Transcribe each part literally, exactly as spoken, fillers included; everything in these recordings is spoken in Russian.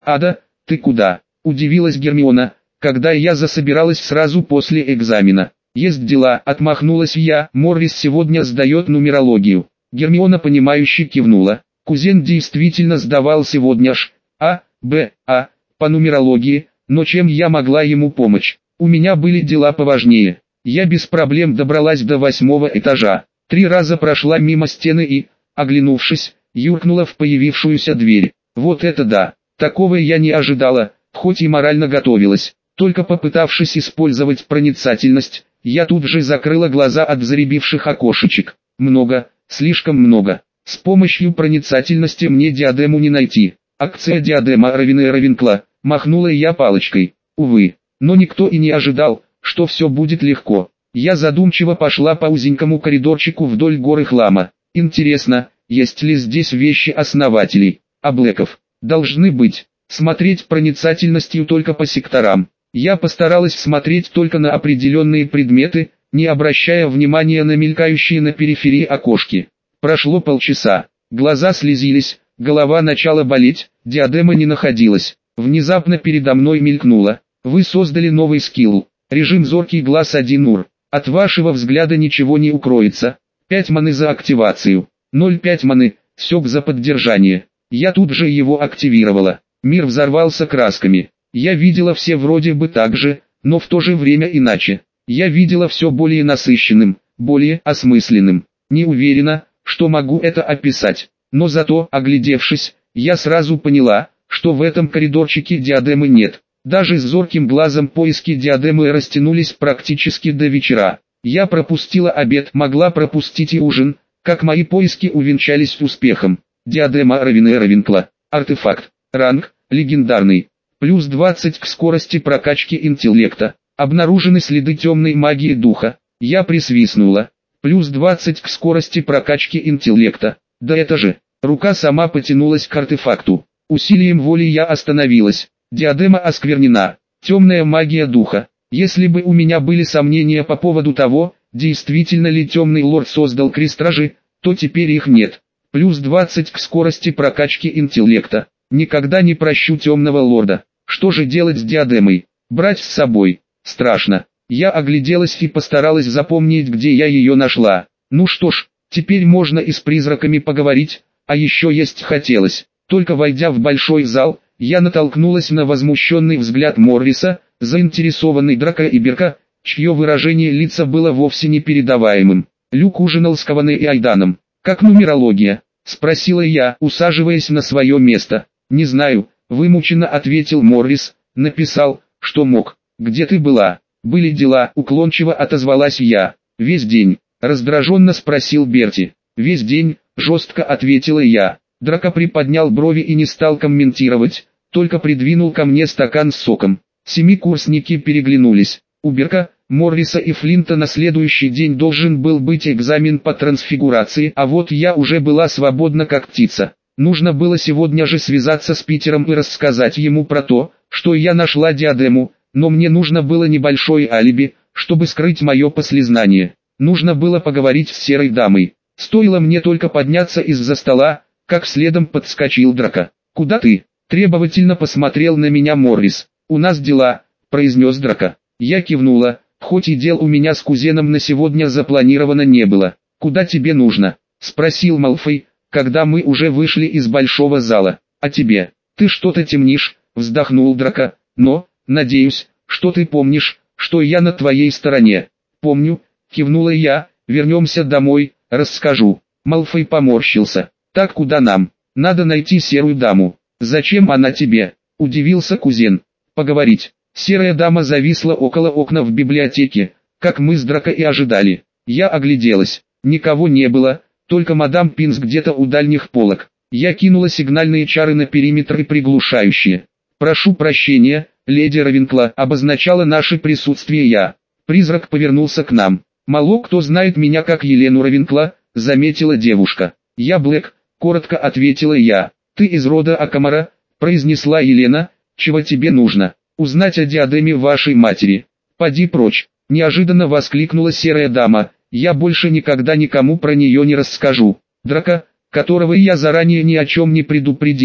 «Ада, ты куда?» – удивилась Гермиона, когда я засобиралась сразу после экзамена. «Есть дела», – отмахнулась я, – «Моррис сегодня сдает нумерологию». Гермиона понимающе кивнула. Кузен действительно сдавал сегодня ж А, Б, А, по нумерологии, но чем я могла ему помочь? У меня были дела поважнее. Я без проблем добралась до восьмого этажа. Три раза прошла мимо стены и, оглянувшись, юркнула в появившуюся дверь. Вот это да! Такого я не ожидала, хоть и морально готовилась. Только попытавшись использовать проницательность, я тут же закрыла глаза от заребивших окошечек. Много, слишком много. С помощью проницательности мне диадему не найти. Акция диадема Равина и Равенкла, махнула я палочкой. Увы, но никто и не ожидал, что все будет легко. Я задумчиво пошла по узенькому коридорчику вдоль горы хлама. Интересно, есть ли здесь вещи основателей, а Блэков? Должны быть. Смотреть проницательностью только по секторам. Я постаралась смотреть только на определенные предметы, не обращая внимания на мелькающие на периферии окошки. Прошло полчаса. Глаза слезились, голова начала болеть, диадема не находилась. Внезапно передо мной мелькнуло. Вы создали новый скилл. Режим зоркий глаз один ур. От вашего взгляда ничего не укроется. пять маны за активацию. ноль целых пять маны, сёк за поддержание. Я тут же его активировала. Мир взорвался красками. Я видела все вроде бы так же, но в то же время иначе. Я видела все более насыщенным, более осмысленным. Не уверена, что могу это описать. Но зато, оглядевшись, я сразу поняла, что в этом коридорчике диадемы нет. Даже с зорким глазом поиски диадемы растянулись практически до вечера. Я пропустила обед, могла пропустить и ужин, как мои поиски увенчались успехом. Диадема Равина и Равенкла. Артефакт. Ранг. Легендарный. Плюс двадцать к скорости прокачки интеллекта. Обнаружены следы темной магии духа. Я присвистнула. Плюс двадцать к скорости прокачки интеллекта. Да это же. Рука сама потянулась к артефакту. Усилием воли я остановилась. Диадема осквернена. Темная магия духа. Если бы у меня были сомнения по поводу того, действительно ли темный лорд создал крестражи, то теперь их нет. Плюс двадцать к скорости прокачки интеллекта. Никогда не прощу темного лорда. Что же делать с диадемой? Брать с собой? Страшно. Я огляделась и постаралась запомнить, где я ее нашла. Ну что ж, теперь можно и с призраками поговорить, а еще есть хотелось. Только войдя в большой зал, я натолкнулась на возмущенный взгляд Морриса, заинтересованный Драко и Берка, чье выражение лица было вовсе непередаваемым. Люк ужинал с Каваной и Айданом. «Как нумерология?» – спросила я, усаживаясь на свое место. «Не знаю», – вымученно ответил Моррис, написал, что мог. «Где ты была?» «Были дела», – уклончиво отозвалась я. «Весь день?» – раздраженно спросил Берти. «Весь день», – жестко ответила я. Драко приподнял брови и не стал комментировать, только придвинул ко мне стакан с соком. Семикурсники переглянулись. У Берка, Морриса и Флинта на следующий день должен был быть экзамен по трансфигурации, а вот я уже была свободна как птица. Нужно было сегодня же связаться с Питером и рассказать ему про то, что я нашла диадему, но мне нужно было небольшое алиби, чтобы скрыть мое послезнание. Нужно было поговорить с серой дамой. Стоило мне только подняться из-за стола, как следом подскочил Драко. «Куда ты?» – требовательно посмотрел на меня Моррис. «У нас дела», – произнес Драко. Я кивнула, хоть и дел у меня с кузеном на сегодня запланировано не было. «Куда тебе нужно?» – спросил Малфой, когда мы уже вышли из большого зала. «А тебе? Ты что-то темнишь?» – вздохнул Драко. «Но, надеюсь, что ты помнишь, что я на твоей стороне». «Помню», – кивнула я, – «вернемся домой, расскажу». Малфой поморщился. «Так куда нам? Надо найти серую даму». «Зачем она тебе?» – удивился кузен. «Поговорить». Серая дама зависла около окна в библиотеке, как мы с Драко и ожидали. Я огляделась. Никого не было, только мадам Пинс где-то у дальних полок. Я кинула сигнальные чары на периметр и приглушающие. «Прошу прощения, леди Равенкла», обозначала наше присутствие я. Призрак повернулся к нам. «Мало кто знает меня как Елену Равенкла», заметила девушка. «Я Блэк», коротко ответила я. «Ты из рода Акамара», произнесла Елена. «Чего тебе нужно?» «Узнать о диадеме вашей матери». «Поди прочь», неожиданно воскликнула серая дама. «Я больше никогда никому про нее не расскажу». Драко, которого я заранее ни о чем не предупредила,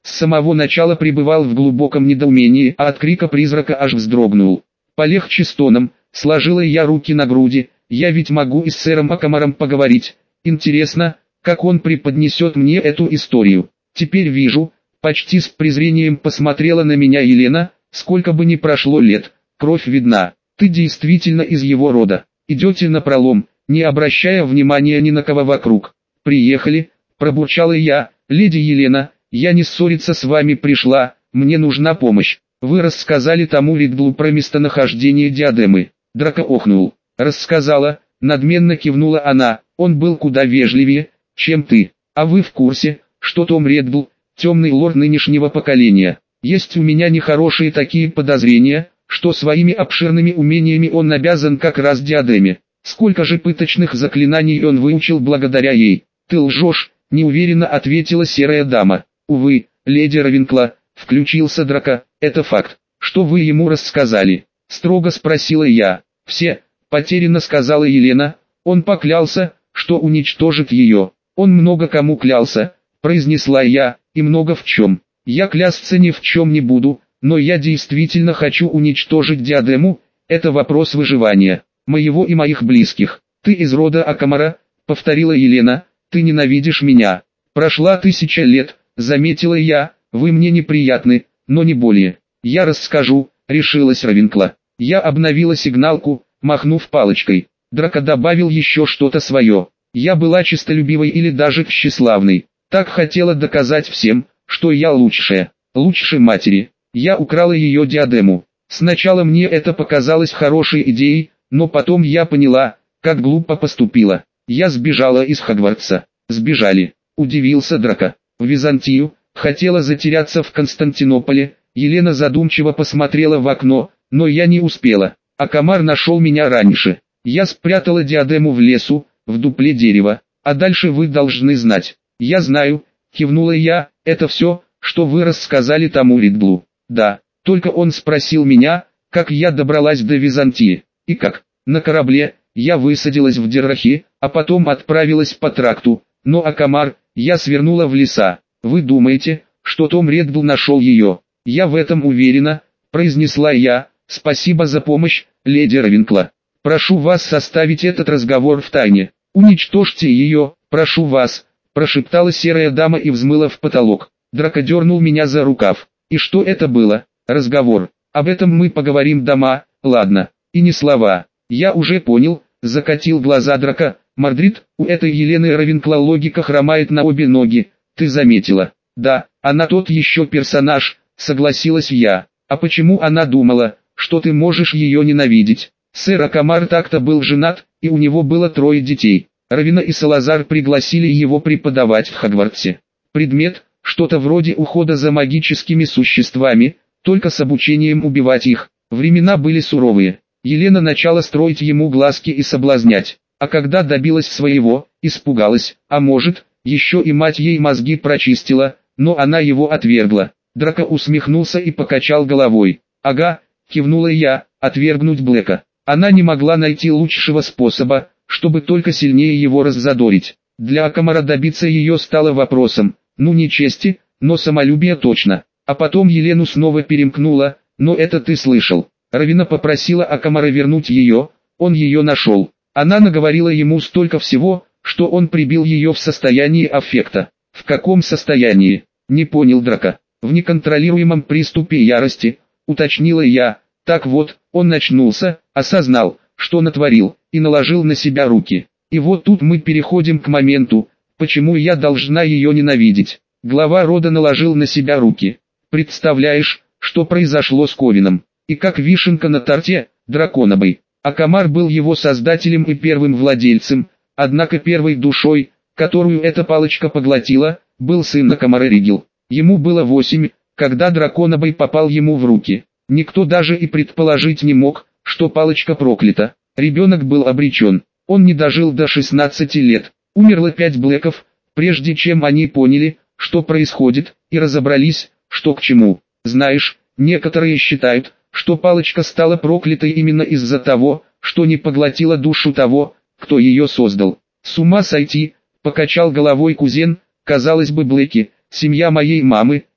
с самого начала пребывал в глубоком недоумении, а от крика призрака аж вздрогнул. Полегче с тоном, сложила я руки на груди, я ведь могу и с сэром Акамаром поговорить. Интересно, как он преподнесет мне эту историю. Теперь вижу, почти с презрением посмотрела на меня Елена, сколько бы ни прошло лет, кровь видна. Ты действительно из его рода. Идете напролом, не обращая внимания ни на кого вокруг. Приехали, пробурчала я, леди Елена, я не ссориться с вами пришла, мне нужна помощь. Вы рассказали тому Риддлу про местонахождение диадемы. Драко охнул. Рассказала, надменно кивнула она, он был куда вежливее, чем ты. А вы в курсе, что Том Риддл, темный лорд нынешнего поколения? Есть у меня нехорошие такие подозрения, что своими обширными умениями он обязан как раз диадеме. Сколько же пыточных заклинаний он выучил благодаря ей? Ты лжешь, неуверенно ответила серая дама. Увы, леди Равенкла, включился Драко, это факт. Что вы ему рассказали? Строго спросила я. Все, потерянно сказала Елена, он поклялся, что уничтожит ее. Он много кому клялся, произнесла я, и много в чем. Я клясться ни в чем не буду, но я действительно хочу уничтожить диадему, это вопрос выживания, моего и моих близких. Ты из рода Акамара, повторила Елена, ты ненавидишь меня. Прошла тысяча лет, заметила я, вы мне неприятны, но не более. Я расскажу, решилась Равенкла. Я обновила сигналку, махнув палочкой. Драко добавил еще что-то свое. Я была честолюбивой или даже тщеславной. Так хотела доказать всем, что я лучшая, лучше матери. Я украла ее диадему. Сначала мне это показалось хорошей идеей, но потом я поняла, как глупо поступила. Я сбежала из Хогвартса. Сбежали, удивился Драко. В Византию, хотела затеряться в Константинополе. Елена задумчиво посмотрела в окно, но я не успела. Акамар нашел меня раньше. Я спрятала диадему в лесу, в дупле дерева, а дальше вы должны знать. Я знаю, кивнула я, это все, что вы рассказали тому Риддлу. Да, только он спросил меня, как я добралась до Византии. И как? На корабле, я высадилась в Деррахе, а потом отправилась по тракту. Но Акамар, я свернула в леса. Вы думаете, что Том Риддл нашел ее? Я в этом уверена, произнесла я. Спасибо за помощь, леди Равенкла. Прошу вас составить этот разговор в тайне. Уничтожьте ее, прошу вас, прошептала серая дама и взмыла в потолок. Драко дернул меня за рукав. И что это было? Разговор. Об этом мы поговорим дома, ладно. И не слова. Я уже понял, закатил глаза Драко. Мордрид, у этой Елены Равенкла логика хромает на обе ноги. Ты заметила? Да, она тот еще персонаж, согласилась я. А почему она думала, что ты можешь ее ненавидеть? Сэр Акамар так-то был женат, и у него было трое детей. Равена и Салазар пригласили его преподавать в Хогвартсе. Предмет, что-то вроде ухода за магическими существами, только с обучением убивать их. Времена были суровые. Елена начала строить ему глазки и соблазнять. А когда добилась своего, испугалась, а может, еще и мать ей мозги прочистила, но она его отвергла. Драко усмехнулся и покачал головой. Ага, кивнула я, отвергнуть Блэка. Она не могла найти лучшего способа, чтобы только сильнее его раззадорить. Для Акамара добиться ее стало вопросом, ну не чести, но самолюбия точно. А потом Елену снова перемкнула, но это ты слышал. Равена попросила Акамара вернуть ее, он ее нашел. Она наговорила ему столько всего, что он прибил ее в состоянии аффекта. В каком состоянии? Не понял Драко. В неконтролируемом приступе ярости, уточнила я. Так вот, он очнулся, осознал, что натворил, и наложил на себя руки. И вот тут мы переходим к моменту, почему я должна ее ненавидеть. Глава рода наложил на себя руки. Представляешь, что произошло с Ковином? И как вишенка на торте, Драконобой. Акамар был его создателем и первым владельцем, однако первой душой, которую эта палочка поглотила, был сын Акамара Риддл. Ему было восемь, когда Драконобой попал ему в руки. Никто даже и предположить не мог, что палочка проклята. Ребенок был обречен. Он не дожил до шестнадцати лет. Умерло пять Блэков, прежде чем они поняли, что происходит, и разобрались, что к чему. Знаешь, некоторые считают, что палочка стала проклятой именно из-за того, что не поглотила душу того, кто ее создал. С ума сойти, покачал головой кузен, казалось бы Блэки, семья моей мамы,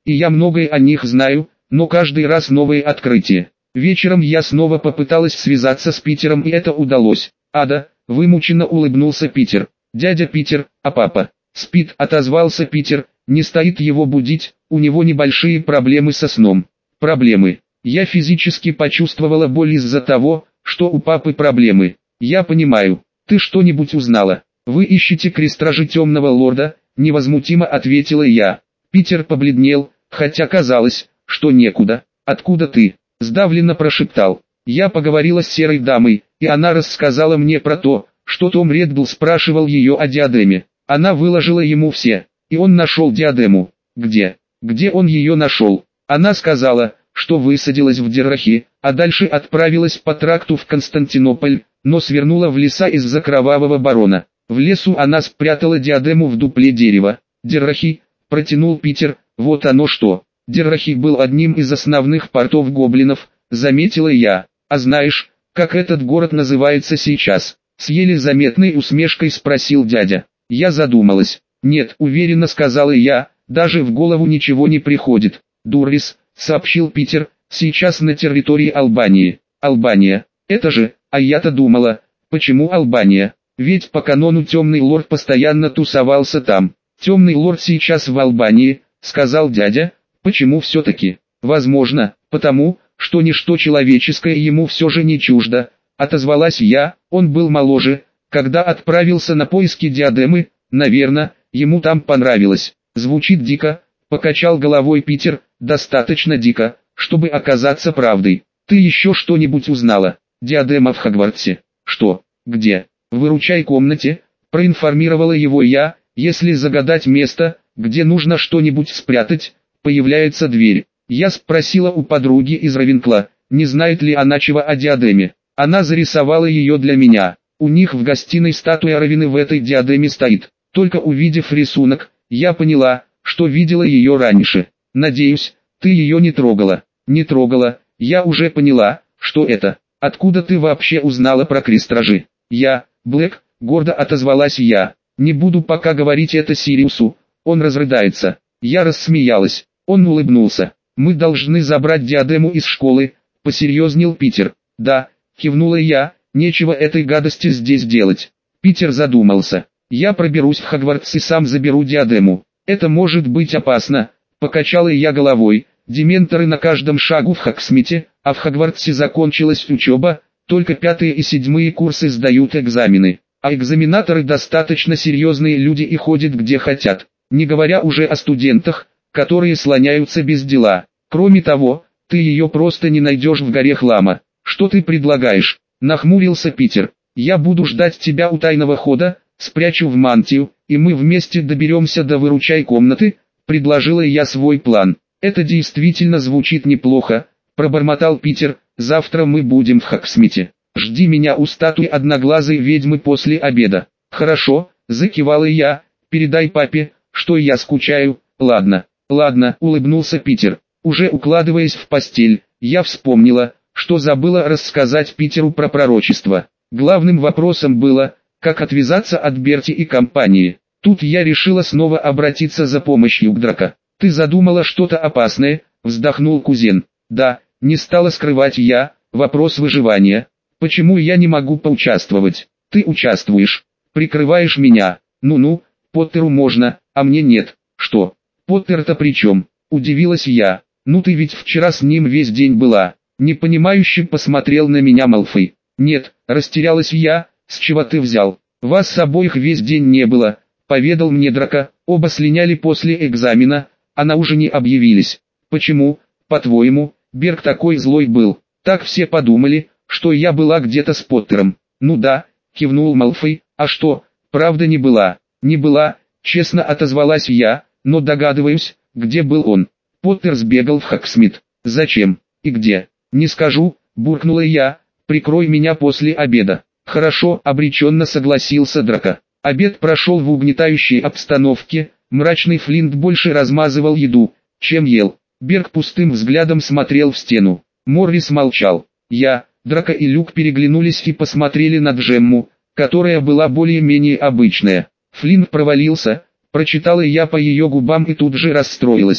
и я многое о них знаю, но каждый раз новые открытия. Вечером я снова попыталась связаться с Питером, и это удалось. Ада, вымученно улыбнулся Питер. Дядя Питер, а папа? Спит, отозвался Питер. Не стоит его будить, у него небольшие проблемы со сном. Проблемы. Я физически почувствовала боль из-за того, что у папы проблемы. Я понимаю. Ты что-нибудь узнала? Вы ищете крестражи темного лорда? Невозмутимо ответила я. Питер побледнел, хотя казалось, что некуда. Откуда ты? Сдавленно прошептал. Я поговорила с серой дамой, и она рассказала мне про то, что Том Реддл спрашивал ее о диадеме. Она выложила ему все, и он нашел диадему. Где? Где он ее нашел? Она сказала, что высадилась в Деррахе, а дальше отправилась по тракту в Константинополь, но свернула в леса из-за кровавого барона. В лесу она спрятала диадему в дупле дерева. Деррахи, протянул Питер, вот оно что. Деррахи был одним из основных портов гоблинов, заметила я. А знаешь, как этот город называется сейчас? С еле заметной усмешкой спросил дядя. Я задумалась. Нет, уверенно сказала я, даже в голову ничего не приходит. Дуррис, сообщил Питер, сейчас на территории Албании. Албания, это же, а я-то думала, почему Албания? Ведь по канону темный лорд постоянно тусовался там. Темный лорд сейчас в Албании, сказал дядя. Почему все-таки? Возможно, потому, что ничто человеческое ему все же не чуждо. Отозвалась я, он был моложе, когда отправился на поиски диадемы, наверное, ему там понравилось. Звучит дико, покачал головой Питер, достаточно дико, чтобы оказаться правдой. Ты еще что-нибудь узнала? Диадема в Хогвартсе. Что? Где? В выручай комнате, проинформировала его я. Если загадать место, где нужно что-нибудь спрятать, появляется дверь. Я спросила у подруги из Равенкла, не знает ли она чего о диадеме. Она зарисовала ее для меня. У них в гостиной статуя Равены в этой диадеме стоит. Только увидев рисунок, я поняла, что видела ее раньше. Надеюсь, ты ее не трогала. Не трогала, я уже поняла, что это. Откуда ты вообще узнала про крестражи? Я, Блэк, гордо отозвалась я. Не буду пока говорить это Сириусу, он разрыдается. Я рассмеялась, он улыбнулся. Мы должны забрать диадему из школы, посерьезнел Питер. Да, кивнула я, нечего этой гадости здесь делать. Питер задумался. Я проберусь в Хогвартс и сам заберу диадему. Это может быть опасно, покачала я головой. Дементоры на каждом шагу в Хогсмите, а в Хогвартсе закончилась учеба, только пятые и седьмые курсы сдают экзамены. А экзаменаторы достаточно серьезные люди и ходят где хотят, не говоря уже о студентах, которые слоняются без дела. Кроме того, ты ее просто не найдешь в горе хлама. Что ты предлагаешь? Нахмурился Питер. Я буду ждать тебя у тайного хода, спрячу в мантию, и мы вместе доберемся до выручай комнаты, предложила я свой план. Это действительно звучит неплохо, пробормотал Питер. Завтра мы будем в Хогсмите. Жди меня у статуи одноглазой ведьмы после обеда. Хорошо, закивала я. Передай папе, что я скучаю. Ладно, ладно, улыбнулся Питер. Уже укладываясь в постель, я вспомнила, что забыла рассказать Питеру про пророчество. Главным вопросом было, как отвязаться от Берти и компании. Тут я решила снова обратиться за помощью к Драко. Ты задумала что-то опасное, вздохнул кузен. Да, не стала скрывать я, вопрос выживания. Почему я не могу поучаствовать? Ты участвуешь, прикрываешь меня. Ну-ну, Поттеру можно, а мне нет. Что? Поттер-то при чем? Удивилась я. Ну ты ведь вчера с ним весь день была. Непонимающе посмотрел на меня Малфой. Нет, растерялась я, с чего ты взял? Вас с обоих весь день не было, поведал мне Драко. Оба слиняли после экзамена, а на ужине объявились. Почему, по-твоему, Берг такой злой был? Так все подумали, что я была где-то с Поттером. Ну да, кивнул Малфой. А что, правда не была? Не была, честно отозвалась я, но догадываюсь, где был он. Поттер сбегал в Хогсмит. Зачем? И где? Не скажу, буркнула я. Прикрой меня после обеда. Хорошо, обреченно согласился Драко. Обед прошел в угнетающей обстановке. Мрачный Флинт больше размазывал еду, чем ел. Берг пустым взглядом смотрел в стену. Моррис молчал. Я, Драко и Люк переглянулись и посмотрели на Джемму, которая была более-менее обычная. Флинт провалился, прочитала я по ее губам и тут же расстроилась.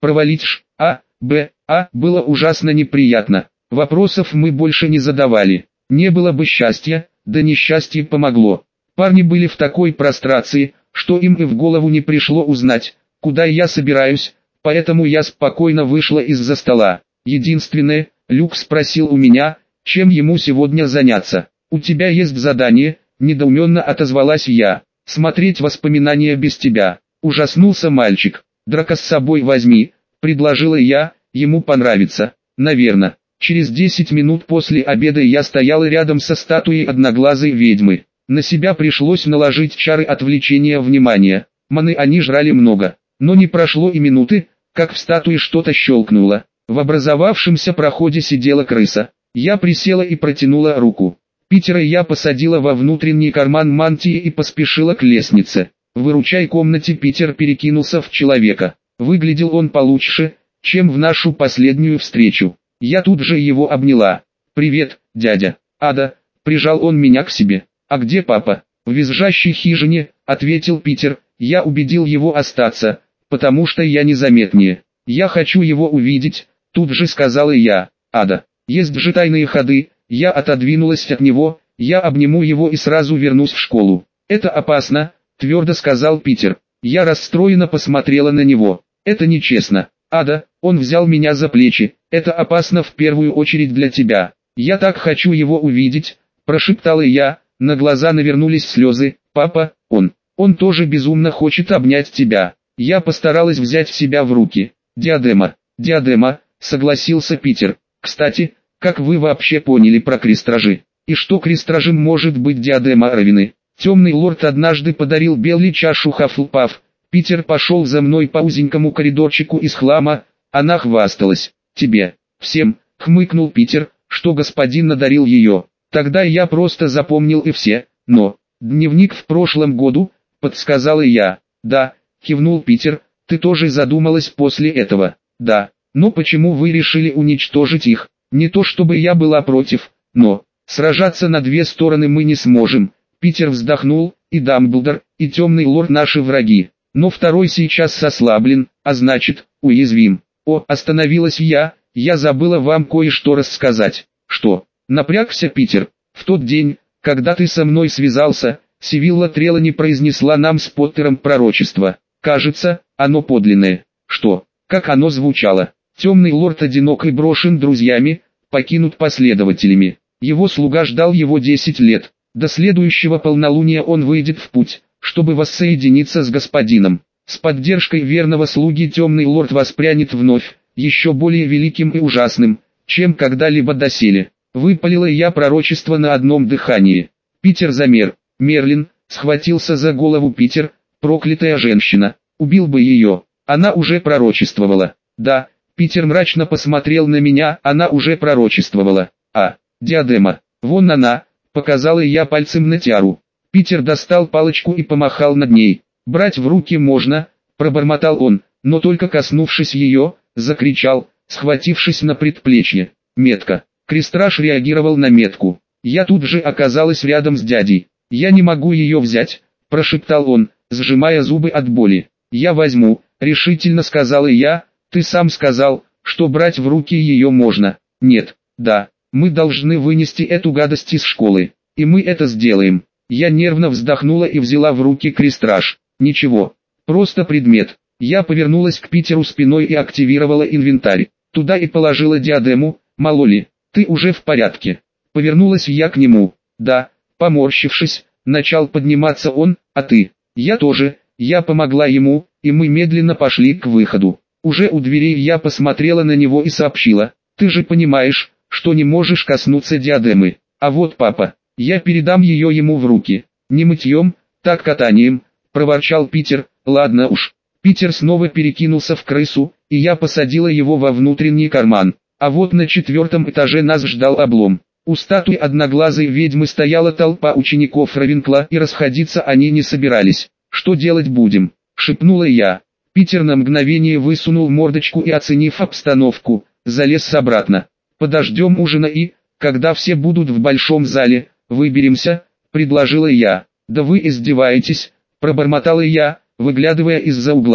провалить Ш, А, Б, А было ужасно неприятно. Вопросов мы больше не задавали. Не было бы счастья, да несчастье помогло. Парни были в такой прострации, что им и в голову не пришло узнать, куда я собираюсь, поэтому я спокойно вышла из-за стола. Единственное, Люк спросил у меня, чем ему сегодня заняться. «У тебя есть задание», — недоуменно отозвалась я. «Смотреть воспоминания без тебя». Ужаснулся мальчик. «Драка с собой возьми», — предложила я, ему понравится, наверное. Через десять минут после обеда я стояла рядом со статуей одноглазой ведьмы. На себя пришлось наложить чары отвлечения внимания. Маны они жрали много, но не прошло и минуты, как в статуе что-то щелкнуло. В образовавшемся проходе сидела крыса. Я присела и протянула руку. Питера я посадила во внутренний карман мантии и поспешила к лестнице. В выручай комнате Питер перекинулся в человека. Выглядел он получше, чем в нашу последнюю встречу. Я тут же его обняла. «Привет, дядя». «Ада», прижал он меня к себе. «А где папа?» «В визжащей хижине», ответил Питер. Я убедил его остаться, потому что я незаметнее. «Я хочу его увидеть», тут же сказала я. «Ада, есть же тайные ходы». Я отодвинулась от него, я обниму его и сразу вернусь в школу. «Это опасно», твердо сказал Питер. Я расстроенно посмотрела на него. «Это нечестно. Ада», он взял меня за плечи. «Это опасно в первую очередь для тебя. Я так хочу его увидеть», прошептала я, на глаза навернулись слезы. «Папа, он, он тоже безумно хочет обнять тебя». Я постаралась взять себя в руки. «Диадема, диадема», согласился Питер. «Кстати, как вы вообще поняли про крестражи? И что крестражем может быть диадема Равины?» Темный лорд однажды подарил Белли чашу Хафлпаф. Питер пошел за мной по узенькому коридорчику из хлама, она хвасталась. «Тебе, всем», хмыкнул Питер, что господин надарил ее. Тогда я просто запомнил и все, но, дневник в прошлом году, подсказала я. «Да», кивнул Питер, ты тоже задумалась после этого. «Да, но почему вы решили уничтожить их? Не то чтобы я была против, но, сражаться на две стороны мы не сможем». Питер вздохнул, и Дамблдор, и Темный лорд наши враги. Но второй сейчас ослаблен, а значит, уязвим. О, остановилась я, я забыла вам кое-что рассказать. Что? Напрягся Питер. В тот день, когда ты со мной связался, Сивилла Трелани произнесла нам с Поттером пророчество. Кажется, оно подлинное. Что? Как оно звучало? Темный лорд одинок и брошен друзьями, покинут последователями. Его слуга ждал его десять лет. До следующего полнолуния он выйдет в путь, чтобы воссоединиться с господином. С поддержкой верного слуги Темный лорд воспрянет вновь, еще более великим и ужасным, чем когда-либо доселе. Выпалила я пророчество на одном дыхании. Питер замер. Мерлин, схватился за голову Питер, проклятая женщина, убил бы ее. Она уже пророчествовала. Да, Питер мрачно посмотрел на меня, она уже пророчествовала. А, диадема, вон она. Показала я пальцем на тиару. Питер достал палочку и помахал над ней. «Брать в руки можно», пробормотал он, но только коснувшись ее, закричал, схватившись на предплечье. «Метка». Крестраж реагировал на метку. Я тут же оказалась рядом с дядей. «Я не могу ее взять», прошептал он, сжимая зубы от боли. «Я возьму», решительно сказала я. «Ты сам сказал, что брать в руки ее можно». «Нет, да». Мы должны вынести эту гадость из школы, и мы это сделаем». Я нервно вздохнула и взяла в руки крестраж. Ничего, просто предмет. Я повернулась к Питеру спиной и активировала инвентарь. Туда и положила диадему. «Мало ли, ты уже в порядке?» Повернулась я к нему. «Да», поморщившись, начал подниматься он. «А ты?» «Я тоже». Я помогла ему, и мы медленно пошли к выходу. Уже у дверей я посмотрела на него и сообщила. «Ты же понимаешь, что не можешь коснуться диадемы. А вот папа, я передам ее ему в руки. Не мытьем, так катанием», проворчал Питер. «Ладно уж». Питер снова перекинулся в крысу, и я посадила его во внутренний карман. А вот на четвертом этаже нас ждал облом. У статуи одноглазой ведьмы стояла толпа учеников Равенкла, и расходиться они не собирались. «Что делать будем?» — шепнула я. Питер на мгновение высунул мордочку и, оценив обстановку, залез обратно. «Подождем ужина и, когда все будут в большом зале, выберемся», — предложила я. «Да вы издеваетесь», — пробормотала я, выглядывая из-за угла.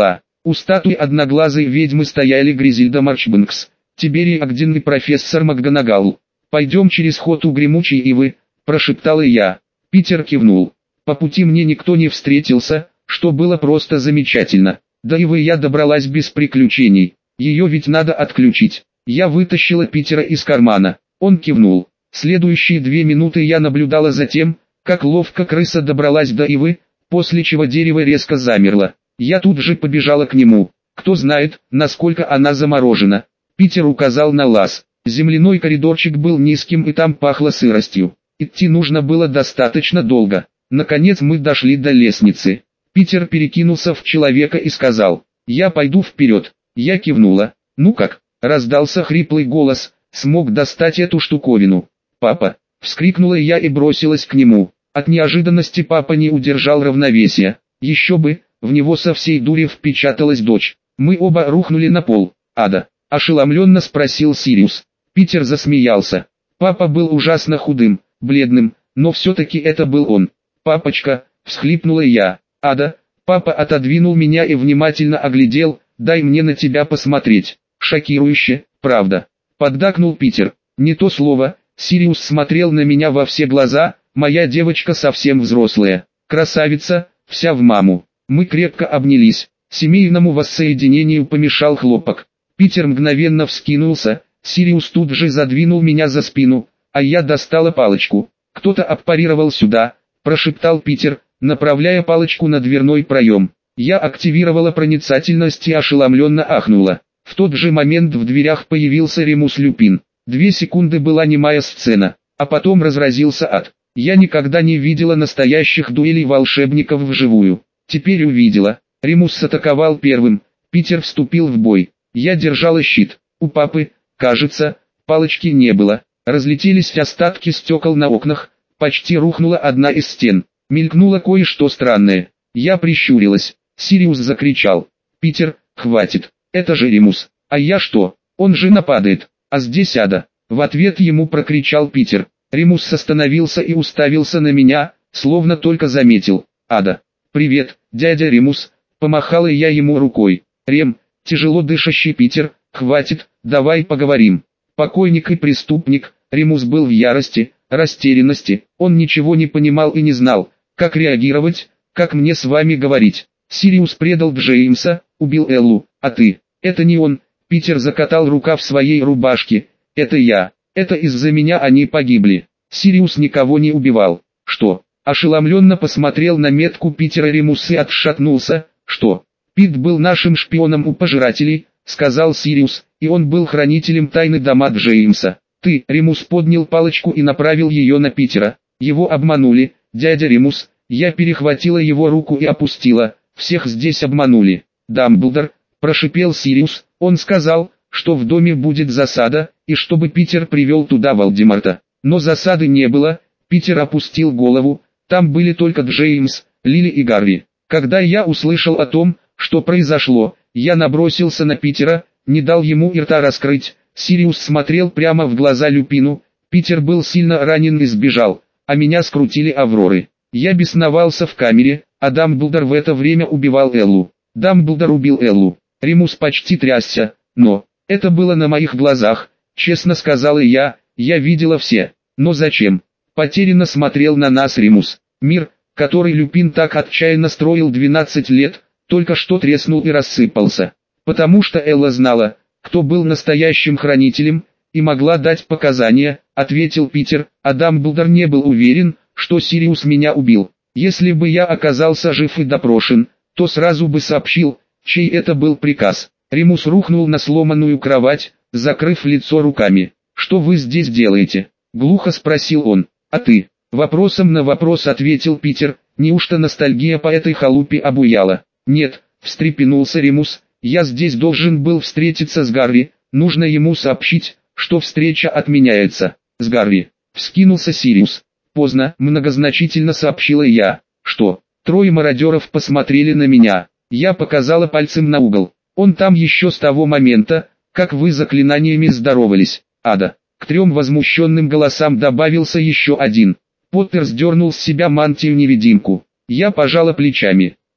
У статуи одноглазой ведьмы стояли Гризильда Марчбанкс, Тиберий Агдин и профессор МакГонагал. «Пойдем через ход у гремучей ивы», – прошептала я. Питер кивнул. По пути мне никто не встретился, что было просто замечательно. До ивы я добралась без приключений. Ее ведь надо отключить. Я вытащила Питера из кармана. Он кивнул. Следующие две минуты я наблюдала за тем, как ловко крыса добралась до ивы, после чего дерево резко замерло. Я тут же побежала к нему. Кто знает, насколько она заморожена. Питер указал на лаз. Земляной коридорчик был низким и там пахло сыростью. Идти нужно было достаточно долго. Наконец мы дошли до лестницы. Питер перекинулся в человека и сказал: «Я пойду вперед». Я кивнула. «Ну как?» — раздался хриплый голос. «Смог достать эту штуковину». «Папа!» — вскрикнула я и бросилась к нему. От неожиданности папа не удержал равновесия. Еще бы, в него со всей дури впечаталась дочь. Мы оба рухнули на пол. «Ада?» — ошеломленно спросил Сириус. Питер засмеялся. Папа был ужасно худым, бледным, но все-таки это был он. «Папочка!» — всхлипнула я. «Ада!» — папа отодвинул меня и внимательно оглядел. «Дай мне на тебя посмотреть». «Шокирующе, правда?» — поддакнул Питер. «Не то слово». Сириус смотрел на меня во все глаза. «Моя девочка совсем взрослая. Красавица, вся в маму». Мы крепко обнялись. Семейному воссоединению помешал хлопок. Питер мгновенно вскинулся. Сириус тут же задвинул меня за спину, а я достала палочку. «Кто-то аппарировал сюда», — прошептал Питер, направляя палочку на дверной проем. Я активировала проницательность и ошеломленно ахнула. В тот же момент в дверях появился Ремус Люпин. Две секунды была немая сцена, а потом разразился ад. Я никогда не видела настоящих дуэлей волшебников вживую. Теперь увидела. Ремус атаковал первым, Питер вступил в бой. Я держала щит. У папы, кажется, палочки не было. Разлетелись остатки стекол на окнах, почти рухнула одна из стен. Мелькнуло кое-что странное. Я прищурилась. Сириус закричал: «Питер, хватит, это же Ремус. А я что? Он же нападает, а здесь Ада». В ответ ему прокричал Питер. Ремус остановился и уставился на меня, словно только заметил. «Ада». «Привет, дядя Ремус», помахала я ему рукой. «Рем, тяжело дышащий Питер, хватит, давай поговорим». Покойник и преступник, Ремус был в ярости, растерянности, он ничего не понимал и не знал, как реагировать, как мне с вами говорить. Сириус предал Джеймса, убил Эллу, а ты? Это не он. Питер закатал рукав своей рубашки. Это я. Это из-за меня они погибли. Сириус никого не убивал. Что? Ошеломленно посмотрел на метку Питера Ремус и отшатнулся. Что? Пит был нашим шпионом у пожирателей, сказал Сириус, и он был хранителем тайны дома Джеймса. Ты, Ремус, поднял палочку и направил ее на Питера. Его обманули, дядя Ремус. Я перехватила его руку и опустила. Всех здесь обманули. Дамблдор, прошипел Сириус, он сказал, что в доме будет засада, и чтобы Питер привел туда Волдеморта. Но засады не было. Питер опустил голову. Там были только Джеймс, Лили и Гарри. Когда я услышал о том, что произошло, я набросился на Питера, не дал ему и рта раскрыть. Сириус смотрел прямо в глаза Люпину. Питер был сильно ранен и сбежал, а меня скрутили Авроры. Я бесновался в камере, а Дамблдор в это время убивал Эллу. Дамблдор убил Эллу. Ремус почти трясся, но это было на моих глазах, честно сказала я, я видела все. Но зачем? Потерянно смотрел на нас Ремус. Мир, который Люпин так отчаянно строил двенадцать лет, только что треснул и рассыпался. Потому что Элла знала, кто был настоящим хранителем, и могла дать показания, ответил Питер, а Дамблдор не был уверен, что Сириус меня убил. Если бы я оказался жив и допрошен, то сразу бы сообщил, чей это был приказ. Ремус рухнул на сломанную кровать, закрыв лицо руками. «Что вы здесь делаете?» — глухо спросил он. «А ты?» — вопросом на вопрос ответил Питер. «Неужто ностальгия по этой халупе обуяла?» «Нет», — встрепенулся Ремус, — «я здесь должен был встретиться с Гарри, нужно ему сообщить, что встреча отменяется». «С Гарри?» — вскинулся Сириус. «Поздно», — многозначительно сообщила я. «Что?» Трое мародеров посмотрели на меня. Я показала пальцем на угол. «Он там еще с того момента, как вы заклинаниями здоровались, Ада». К трем возмущенным голосам добавился еще один. Поттер сдернул с себя мантию-невидимку. Я пожала плечами.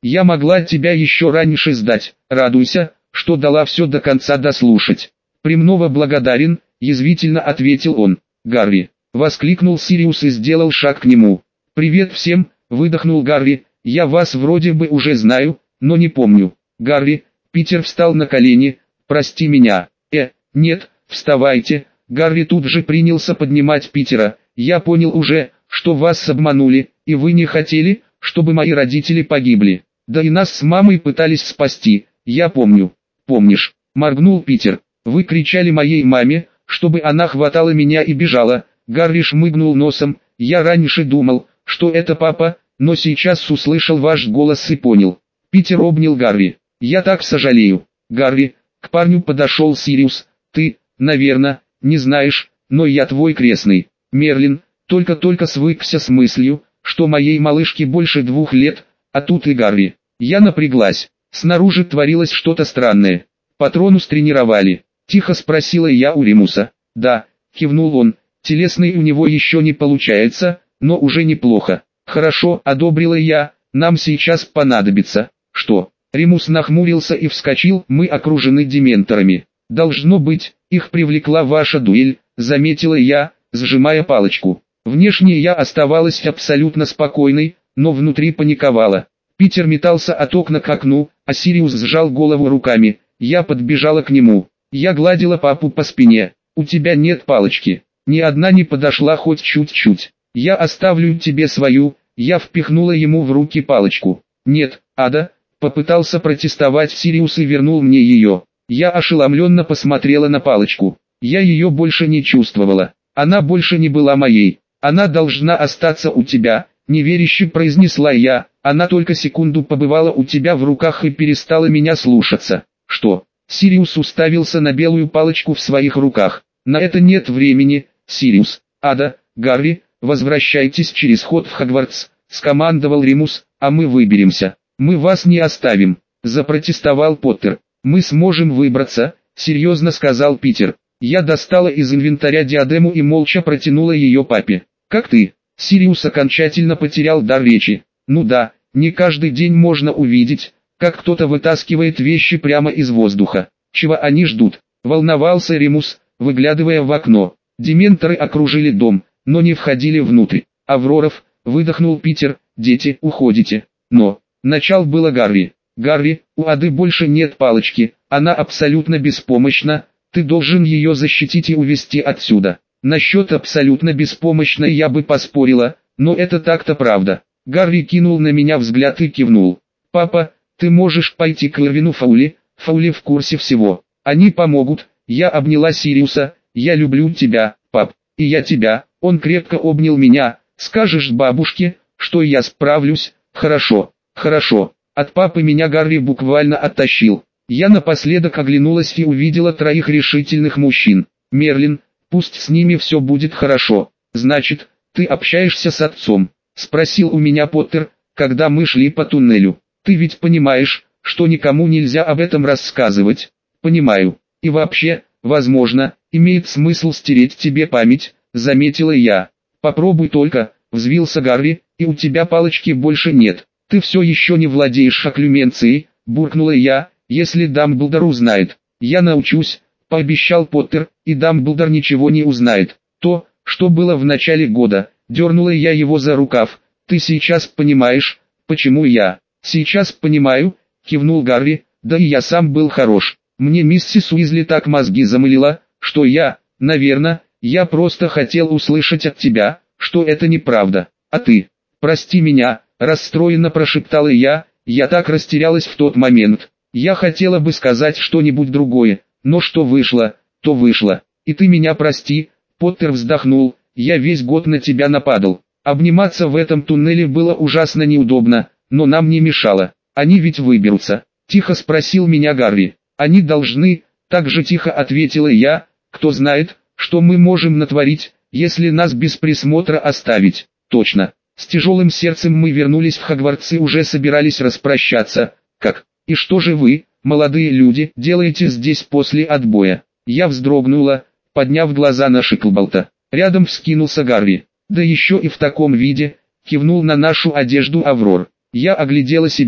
Я могла тебя еще раньше сдать, радуйся, что дала все до конца дослушать. Премного благодарен, язвительно ответил он. Гарри, воскликнул Сириус и сделал шаг к нему. Привет всем, выдохнул Гарри, я вас вроде бы уже знаю, но не помню. Гарри, Питер встал на колени, прости меня. Э, нет, вставайте. Гарри тут же принялся поднимать Питера. Я понял уже, что вас обманули, и вы не хотели, чтобы мои родители погибли. Да и нас с мамой пытались спасти, я помню. Помнишь? Моргнул Питер. Вы кричали моей маме, чтобы она хватала меня и бежала. Гарри шмыгнул носом. Я раньше думал, что это папа, но сейчас услышал ваш голос и понял. Питер обнял Гарри. Я так сожалею. Гарри, к парню подошел Сириус. Ты, наверное, не знаешь, но я твой крестный. Мерлин, только-только свыкся с мыслью, что моей малышке больше двух лет, а тут и Гарри. Я напряглась. Снаружи творилось что-то странное. Патронус тренировали. Тихо спросила я у Ремуса. Да, кивнул он. Телесный у него еще не получается, но уже неплохо. Хорошо, одобрила я. Нам сейчас понадобится. Что? Ремус нахмурился и вскочил. Мы окружены дементорами. Должно быть, их привлекла ваша дуэль, заметила я, сжимая палочку. Внешне я оставалась абсолютно спокойной, но внутри паниковала. Питер метался от окна к окну, а Сириус сжал голову руками. Я подбежала к нему. Я гладила папу по спине. У тебя нет палочки. Ни одна не подошла хоть чуть-чуть. Я оставлю тебе свою. Я впихнула ему в руки палочку. Нет, Ада, попытался протестовать Сириус и вернул мне ее. Я ошеломленно посмотрела на палочку. Я ее больше не чувствовала. Она больше не была моей. Она должна остаться у тебя, неверяще произнесла я. Она только секунду побывала у тебя в руках и перестала меня слушаться. Что? Сириус уставился на белую палочку в своих руках. На это нет времени, Сириус. Ада, Гарри, возвращайтесь через ход в Хогвартс, скомандовал Ремус, а мы выберемся. Мы вас не оставим, запротестовал Поттер. Мы сможем выбраться, серьезно сказал Питер. Я достала из инвентаря диадему и молча протянула ее папе. Как ты? Сириус окончательно потерял дар речи. Ну да, не каждый день можно увидеть, как кто-то вытаскивает вещи прямо из воздуха. Чего они ждут? Волновался Ремус, выглядывая в окно. Дементоры окружили дом, но не входили внутрь. Авроров, выдохнул Питер, дети, уходите. Но, начал было Гарри. Гарри, у Ады больше нет палочки, она абсолютно беспомощна, ты должен ее защитить и увести отсюда. Насчет абсолютно беспомощной я бы поспорила, но это так-то правда. Гарри кинул на меня взгляд и кивнул. Папа, ты можешь пойти к Эрвину Фаули, Фаули в курсе всего. Они помогут. Я обняла Сириуса. Я люблю тебя, пап. И я тебя. Он крепко обнял меня. Скажешь бабушке, что я справлюсь. Хорошо, хорошо. От папы меня Гарри буквально оттащил. Я напоследок оглянулась и увидела троих решительных мужчин. Мерлин, пусть с ними все будет хорошо. Значит, ты общаешься с отцом? Спросил у меня Поттер, когда мы шли по туннелю. Ты ведь понимаешь, что никому нельзя об этом рассказывать? Понимаю. И вообще, возможно, имеет смысл стереть тебе память, заметила я. Попробуй только, взвился Гарри, и у тебя палочки больше нет. Ты все еще не владеешь окклюменцией, буркнула я, если Дамблдор узнает. Я научусь, пообещал Поттер, и Дамблдор ничего не узнает. То, что было в начале года, дернула я его за рукав. Ты сейчас понимаешь, почему я... Сейчас понимаю, кивнул Гарри, да и я сам был хорош. Мне миссис Уизли так мозги замылила, что я, наверное, я просто хотел услышать от тебя, что это неправда. А ты, прости меня, расстроенно прошептала я, я так растерялась в тот момент. Я хотела бы сказать что-нибудь другое, но что вышло, то вышло. И ты меня прости, Поттер вздохнул, я весь год на тебя нападал. Обниматься в этом туннеле было ужасно неудобно, но нам не мешало. Они ведь выберутся. Тихо спросил меня Гарри. Они должны, так же тихо ответила я, кто знает, что мы можем натворить, если нас без присмотра оставить. Точно. С тяжелым сердцем мы вернулись в Хогвартс и уже собирались распрощаться. Как? И что же вы, молодые люди, делаете здесь после отбоя? Я вздрогнула, подняв глаза на Шиклболта. Рядом вскинулся Гарри. Да еще и в таком виде, кивнул на нашу одежду Аврор. Я оглядела себя.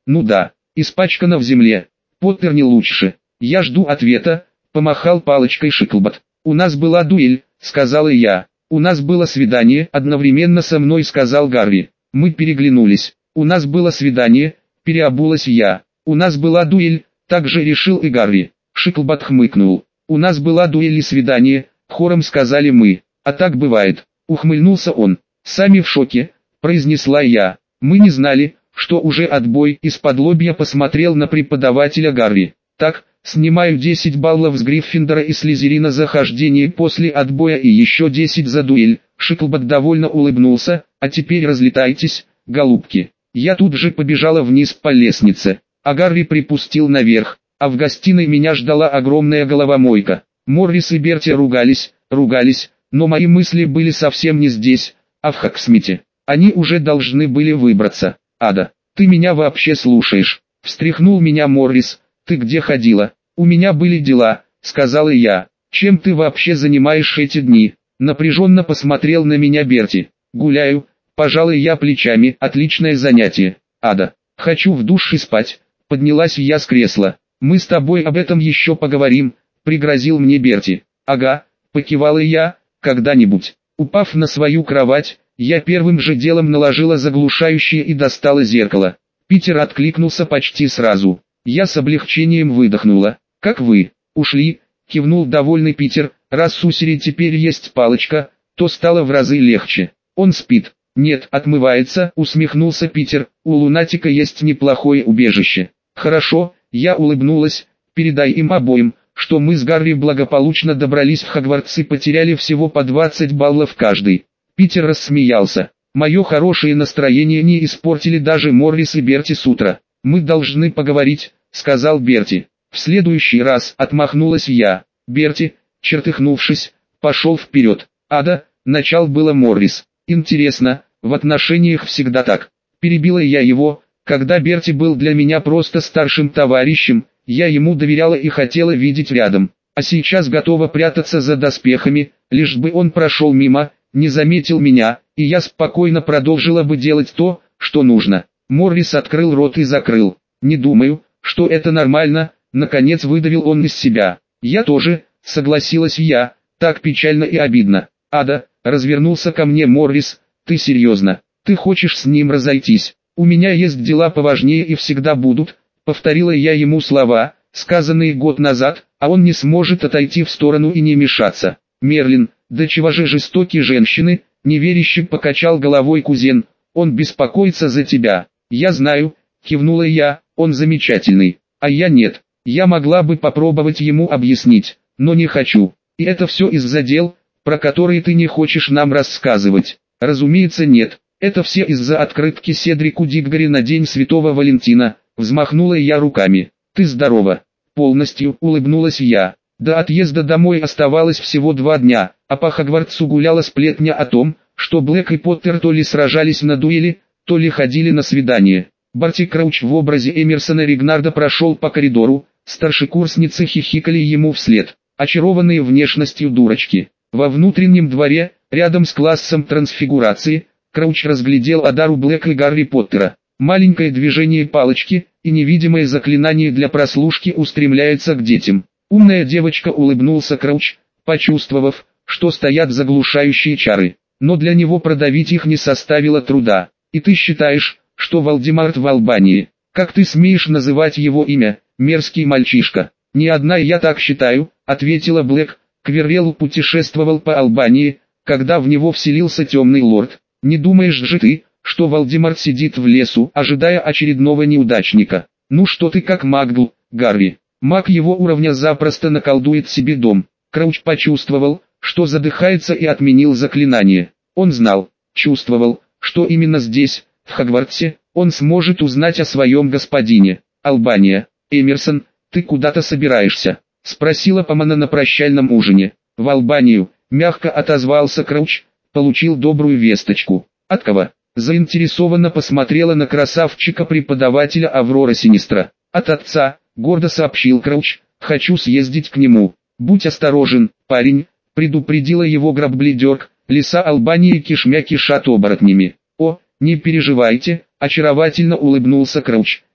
Ну да, испачкана в земле. Поттер не лучше. Я жду ответа, помахал палочкой Шиклбот. У нас была дуэль, сказала я. У нас было свидание, одновременно со мной сказал Гарри. Мы переглянулись. У нас было свидание, переобулась я. У нас была дуэль, также решил и Гарри. Шиклбот хмыкнул. У нас была дуэль и свидание, хором сказали мы. А так бывает. Ухмыльнулся он. Сами в шоке, произнесла я. Мы не знали, что уже отбой. Из-под лобья посмотрел на преподавателя Гарри. Так, снимаю десять баллов с Гриффиндора и Слизерина за хождение после отбоя и еще десять за дуэль. Шиклбот довольно улыбнулся. А теперь разлетайтесь, голубки. Я тут же побежала вниз по лестнице, а Гарри припустил наверх, а в гостиной меня ждала огромная головомойка. Моррис и Берти ругались, ругались, но мои мысли были совсем не здесь, а в Хоксмите. Они уже должны были выбраться. Ада, ты меня вообще слушаешь? Встряхнул меня Моррис. Ты где ходила? У меня были дела, сказала я. Чем ты вообще занимаешь эти дни? Напряженно посмотрел на меня Берти. Гуляю, пожалуй я плечами, отличное занятие. Ада, хочу в душе спать. Поднялась я с кресла. Мы с тобой об этом еще поговорим, пригрозил мне Берти. Ага, покивала я, когда-нибудь. Упав на свою кровать, я первым же делом наложила заглушающее и достала зеркало. Питер откликнулся почти сразу. Я с облегчением выдохнула. Как вы? Ушли? Кивнул довольный Питер. Раз у Сири теперь есть палочка, то стало в разы легче. Он спит. Нет, отмывается, усмехнулся Питер. У лунатика есть неплохое убежище. Хорошо, я улыбнулась. Передай им обоим, что мы с Гарри благополучно добрались в Хогвартс и потеряли всего по двадцать баллов каждый. Питер рассмеялся. Мое хорошее настроение не испортили даже Моррис и Берти с утра. Мы должны поговорить, сказал Берти. В следующий раз отмахнулась я. Берти, чертыхнувшись, пошел вперед. Ада, начал было Моррис. Интересно, в отношениях всегда так. Перебила я его, когда Берти был для меня просто старшим товарищем, я ему доверяла и хотела видеть рядом. А сейчас готова прятаться за доспехами, лишь бы он прошел мимо, не заметил меня, и я спокойно продолжила бы делать то, что нужно. Моррис открыл рот и закрыл. Не думаю, что это нормально, наконец выдавил он из себя. Я тоже, согласилась я, так печально и обидно. Ада, развернулся ко мне Моррис, ты серьезно, ты хочешь с ним разойтись? У меня есть дела поважнее и всегда будут, повторила я ему слова, сказанные год назад, а он не сможет отойти в сторону и не мешаться. Мерлин, да чего же жестокие женщины, неверяще покачал головой кузен, он беспокоится за тебя. Я знаю, кивнула я, он замечательный, а я нет. Я могла бы попробовать ему объяснить, но не хочу. И это все из-за дел, про которые ты не хочешь нам рассказывать. Разумеется нет, это все из-за открытки Седрику Диггори на День Святого Валентина, взмахнула я руками. Ты здорова? Полностью, улыбнулась я. До отъезда домой оставалось всего два дня, а по Хогвартсу гуляла сплетня о том, что Блэк и Поттер то ли сражались на дуэли, то ли ходили на свидание. Барти Крауч в образе Эмерсона Ригнарда прошел по коридору, старшекурсницы хихикали ему вслед, очарованные внешностью дурочки. Во внутреннем дворе, рядом с классом трансфигурации, Крауч разглядел Адару Блэк и Гарри Поттера. Маленькое движение палочки, и невидимое заклинание для прослушки устремляется к детям. Умная девочка, улыбнулся Крауч, почувствовав, что стоят заглушающие чары. Но для него продавить их не составило труда. И ты считаешь, что Волдемарт в Албании? Как ты смеешь называть его имя, мерзкий мальчишка? Не одна я так считаю, ответила Блэк. Квиррелл путешествовал по Албании, когда в него вселился темный лорд. Не думаешь же ты, что Волдемарт сидит в лесу, ожидая очередного неудачника? Ну что ты как Макгл, Гарри? Маг его уровня запросто наколдует себе дом. Крауч почувствовал, что задыхается, и отменил заклинание. Он знал, чувствовал, что именно здесь, в Хогвартсе, он сможет узнать о своем господине. Албания. Эмерсон, ты куда-то собираешься? Спросила Помана на прощальном ужине. В Албанию, мягко отозвался Крауч, получил добрую весточку. От кого? Заинтересованно посмотрела на красавчика-преподавателя Аврора Синистра. От отца, гордо сообщил Крауч, хочу съездить к нему. Будь осторожен, парень, предупредила его Грабблидерк, леса Албании кишмя кишат оборотнями. О, не переживайте, очаровательно улыбнулся Крауч,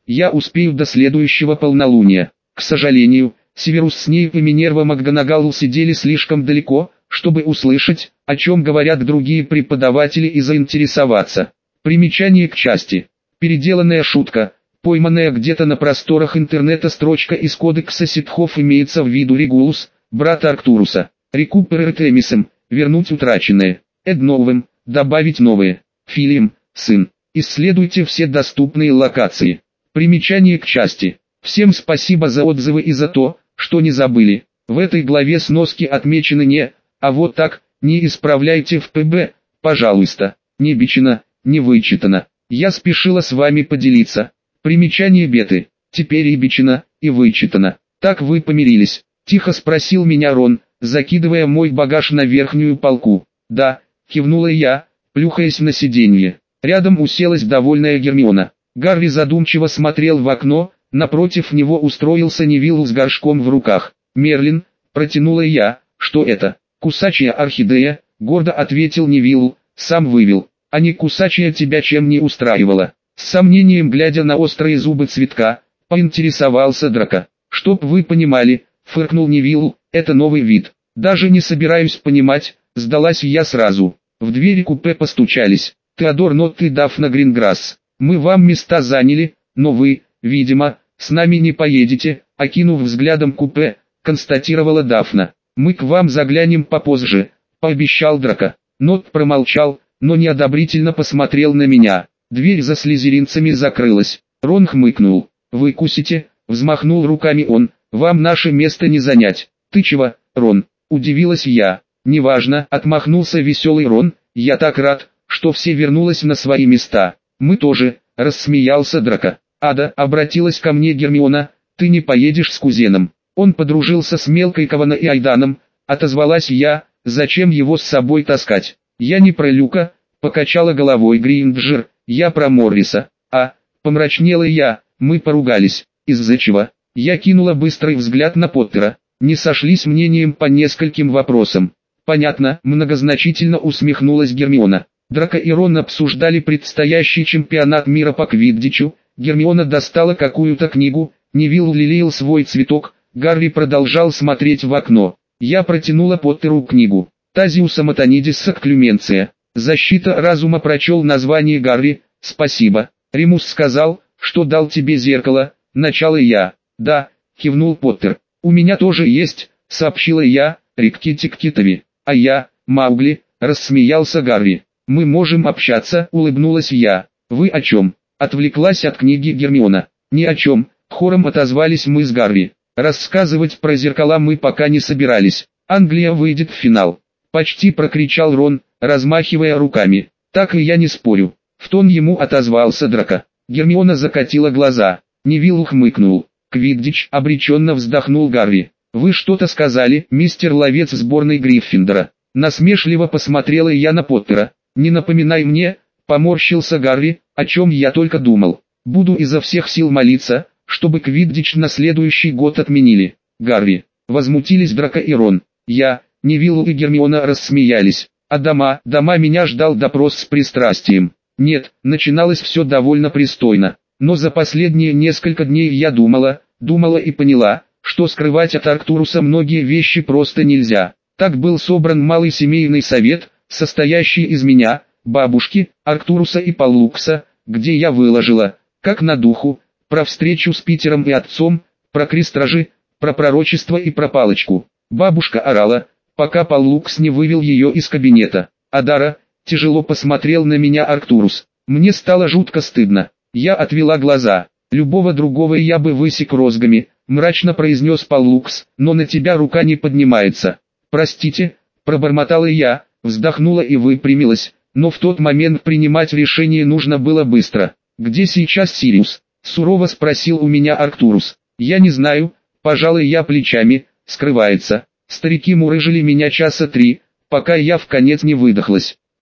я успею до следующего полнолуния. К сожалению, Северус Снейп и Минерва МакГонагал сидели слишком далеко, чтобы услышать, о чем говорят другие преподаватели и заинтересоваться. Примечание к части. Переделанная шутка, пойманная где-то на просторах интернета строчка из кодекса ситхов, имеется в виду Регулус, брат Арктуруса. Рекуперер Темисом, вернуть утраченное. Эд новым, добавить новые. Филием, сын. Исследуйте все доступные локации. Примечание к части. Всем спасибо за отзывы и за то, что не забыли. В этой главе сноски отмечены не, а вот так, не исправляйте в ПБ, пожалуйста. Не бичено, не вычитано. Я спешила с вами поделиться. Примечание беты. Теперь и бичено, и вычитано. Так вы помирились? Тихо спросил меня Рон, закидывая мой багаж на верхнюю полку. Да, кивнула я, плюхаясь на сиденье. Рядом уселась довольная Гермиона. Гарри задумчиво смотрел в окно, напротив него устроился Невилл с горшком в руках. «Мерлин», протянула я, — «что это?» «Кусачая орхидея», — гордо ответил Невилл, — «сам вывел». «А не кусачая тебя чем не устраивала?» С сомнением глядя на острые зубы цветка, поинтересовался Драко. «Чтоб вы понимали», — фыркнул Невилл, — «это новый вид». «Даже не собираюсь понимать», — сдалась я сразу. В двери купе постучались. «Теодор Нотт и Дафна Гринграсс, мы вам места заняли, но вы, видимо, с нами не поедете», — окинув взглядом купе, констатировала Дафна. «Мы к вам заглянем попозже», — пообещал Драко. Нотт промолчал, но неодобрительно посмотрел на меня. Дверь за слизеринцами закрылась. Рон хмыкнул. «Выкусите», — взмахнул руками он, — «вам наше место не занять». «Ты чего, Рон?» — удивилась я. «Неважно», — отмахнулся веселый Рон, — «я так рад, что все вернулось на свои места». «Мы тоже», — рассмеялся Драко. «Ада», — обратилась ко мне Гермиона, — «ты не поедешь с кузеном. Он подружился с Мелкой Кавана и Айданом», — отозвалась я, — «зачем его с собой таскать?» «Я не про Люка», — покачала головой Гринджер, — «я про Морриса». «А», — помрачнела я, — «мы поругались». «Из-за чего?» Я кинула быстрый взгляд на Поттера. Не сошлись мнением по нескольким вопросам. «Понятно», — многозначительно усмехнулась Гермиона. Драко и Рон обсуждали предстоящий чемпионат мира по квиддичу. Гермиона достала какую-то книгу, Невилл лелеял свой цветок, Гарри продолжал смотреть в окно. Я протянула Поттеру книгу. Тазиуса Матонидиса Клюменция. «Защита разума», прочел название Гарри. «Спасибо. Римус сказал, что дал тебе зеркало», — начала я. «Да», — кивнул Поттер. «У меня тоже есть», — сообщила я, — «Рикки-Тикки-Тави». «А я, Маугли», — рассмеялся Гарри. «Мы можем общаться», — улыбнулась я. «Вы о чем?» — отвлеклась от книги Гермиона. «Ни о чем», — хором отозвались мы с Гарри. Рассказывать про зеркала мы пока не собирались. «Англия выйдет в финал», — почти прокричал Рон, размахивая руками. «Так и я не спорю», — в тон ему отозвался Драко. Гермиона закатила глаза. Невилл хмыкнул. «Квиддич», — обреченно вздохнул Гарри. «Вы что-то сказали, мистер Ловец сборной Гриффиндора?» Насмешливо посмотрела я на Поттера. «Не напоминай мне», — поморщился Гарри, — «о чем я только думал. Буду изо всех сил молиться, чтобы Квиддич на следующий год отменили». «Гарри», — возмутились Драко и Рон. Я, Невилл и Гермиона рассмеялись. «А дома, дома меня ждал допрос с пристрастием». Нет, начиналось все довольно пристойно. Но за последние несколько дней я думала, думала и поняла, что скрывать от Арктуруса многие вещи просто нельзя. Так был собран малый семейный совет, состоящий из меня, бабушки, Арктуруса и Паллукса, где я выложила, как на духу, про встречу с Питером и отцом, про крестражи, про пророчество и про палочку. Бабушка орала, пока Паллукс не вывел ее из кабинета. «Адара», — тяжело посмотрел на меня Арктурус. Мне стало жутко стыдно. Я отвела глаза. «Любого другого я бы высек розгами», — мрачно произнес Паллукс, — «но на тебя рука не поднимается». «Простите», — пробормотала я, вздохнула и выпрямилась, но в тот момент принимать решение нужно было быстро. «Где сейчас Сириус?» — сурово спросил у меня Арктурус. «Я не знаю», — пожалуй я плечами, — «скрывается». Старики мурыжили меня часа три, пока я вконец не выдохлась.